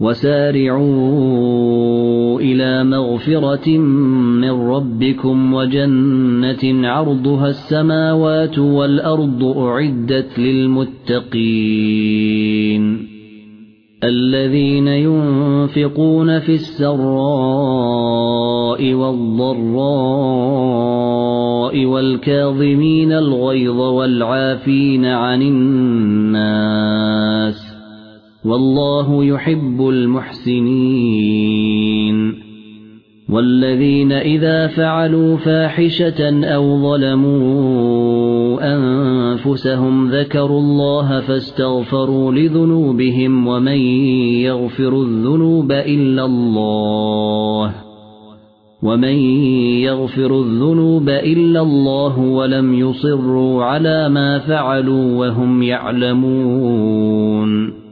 وسارعوا إلى مغفرة من ربكم وجنة عرضها السماوات والأرض أعدت للمتقين الذين ينفقون في السراء والضراء والكاظمين الغيظ والعافين عن الناس والله يحب المحسنين والذين إذا فعلوا فاحشة أو ظلموا أنفسهم ذكروا الله فاستغفروا لذنوبهم ومن يغفر الذنوب إلا الله ولم يصروا على ما فعلوا وهم يعلمون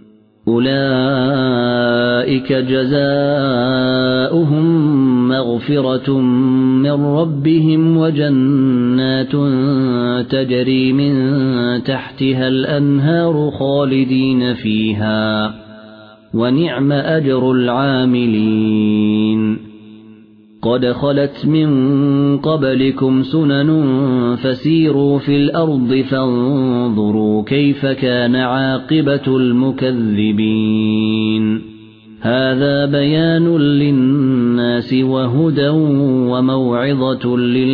أولئك جزاؤهم مغفرة من ربهم وجنات تجري من تحتها الأنهار خالدين فيها ونعم أجر العاملين قد خلت من قبلكم سنن فسيروا في الأرض فانظروا كيف كان عاقبة المكذبين هذا بيان للناس وهدى وموعظة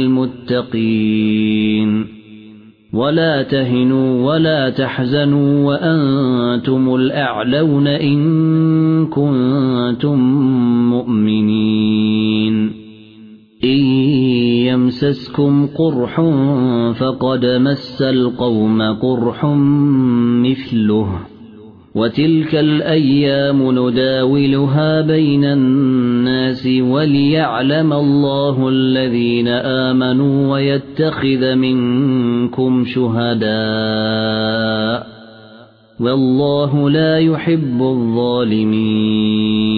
للمتقين ولا تهنوا ولا تحزنوا وأنتم الأعلون إن كنتم مؤمنين إن يمسسكم قرح فقد مس القوم قرح مثله وتلك الأيام نداولها بين الناس وليعلم الله الذين آمنوا ويتخذ منكم شهداء والله لا يحب الظالمين